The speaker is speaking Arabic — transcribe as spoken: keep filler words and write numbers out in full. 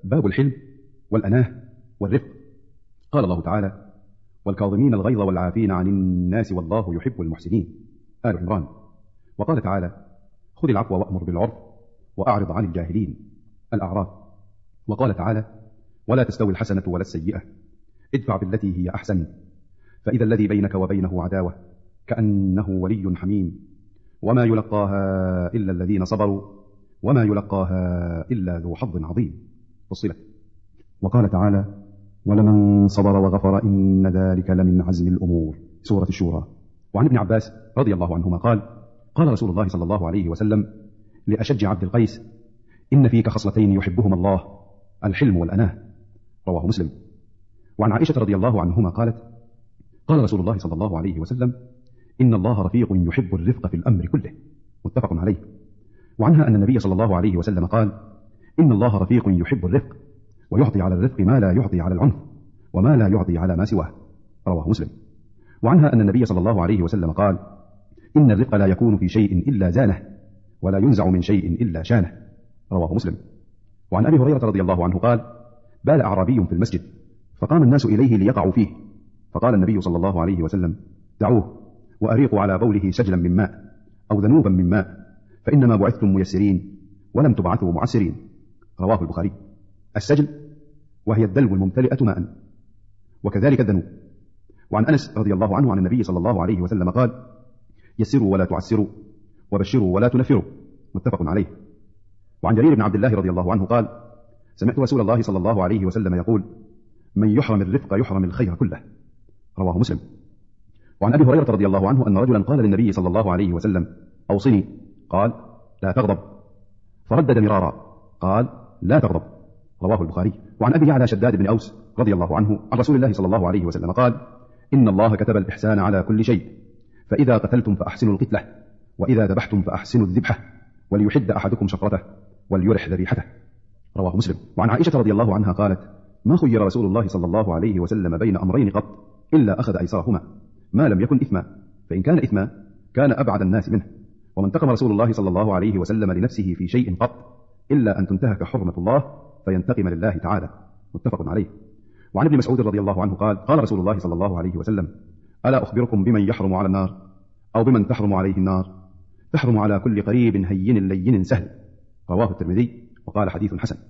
باب الحلم والأناه والرفق. قال الله تعالى: والكاظمين الغيظ والعافين عن الناس والله يحب المحسنين، آل عمران. وقال تعالى: خذ العفو وأمر بالعرف وأعرض عن الجاهلين، الأعراف. وقال تعالى: ولا تستوي الحسنة ولا السيئة، ادفع بالتي هي أحسن، فإذا الذي بينك وبينه عداوة كأنه ولي حميم، وما يلقاها إلا الذين صبروا وما يلقاها إلا ذو حظ عظيم. فصلت. وقال تعالى: ولمن صبر وغفر إن ذلك لمن عزم الأمور، سورة الشورى. وعن ابن عباس رضي الله عنهما قال: قال رسول الله صلى الله عليه وسلم لأشج عبد القيس: إن فيك خصلتين يحبهما الله، الحلم والأناه، رواه مسلم. وعن عائشة رضي الله عنهما قالت: قال رسول الله صلى الله عليه وسلم: إن الله رفيق يحب الرفق في الأمر كله، متفق عليه. وعنها أن النبي صلى الله عليه وسلم قال: إن الله رفيق يحب الرفق، ويعطي على الرفق ما لا يعطي على العنف، وما لا يعطي على ما سواه، رواه مسلم. وعنها أن النبي صلى الله عليه وسلم قال: إن الرفق لا يكون في شيء إلا زانه، ولا ينزع من شيء إلا شانه، رواه مسلم. وعن أبي هريرة رضي الله عنه قال: بال أعرابي في المسجد، فقام الناس إليه ليقعوا فيه، فقال النبي صلى الله عليه وسلم: دعوه وأريقوا على بوله سجلا من ماء أو ذنوبا من ماء، فإنما بعثتم ميسرين ولم تبعثوا معسرين، رواه البخاري. السجل وهي الدلو الممتلئة ماء، وكذلك الذنوب. وعن أنس رضي الله عنه عن النبي صلى الله عليه وسلم قال: يسروا ولا تعسروا، وبشروا ولا تنفروا، متفق عليه. وعن جرير بن عبد الله رضي الله عنه قال: سمعت رسول الله صلى الله عليه وسلم يقول: من يحرم الرفق يحرم الخير كله، رواه مسلم. وعن أبي هريرة رضي الله عنه أن رجلا قال للنبي صلى الله عليه وسلم: أوصني، قال: لا تغضب، فردد مرارا، قال: لا تغضب، رواه البخاري. وعن أبي يعلى شداد بن أوس رضي الله عنه عن رسول الله صلى الله عليه وسلم قال: إن الله كتب الإحسان على كل شيء، فإذا قتلتم فأحسنوا القتلة، وإذا ذبحتم فأحسنوا الذبحة، وليحد أحدكم شفرته وليرح ذبيحته، رواه مسلم. وعن عائشة رضي الله عنها قالت: ما خير رسول الله صلى الله عليه وسلم بين أمرين قط إلا أخذ أيسرهما، ما لم يكن إثما، فإن كان إثما كان أبعد الناس منه. وما انتقم رسول الله صلى الله عليه وسلم لنفسه في شيء قط إلا أن تنتهك حرمة الله فينتقم لله تعالى، متفق عليه. وعن ابن مسعود رضي الله عنه قال: قال رسول الله صلى الله عليه وسلم: ألا أخبركم بمن يحرم على النار، أو بمن تحرم عليه النار؟ تحرم على كل قريب هين لين سهل، رواه الترمذي وقال: حديث حسن.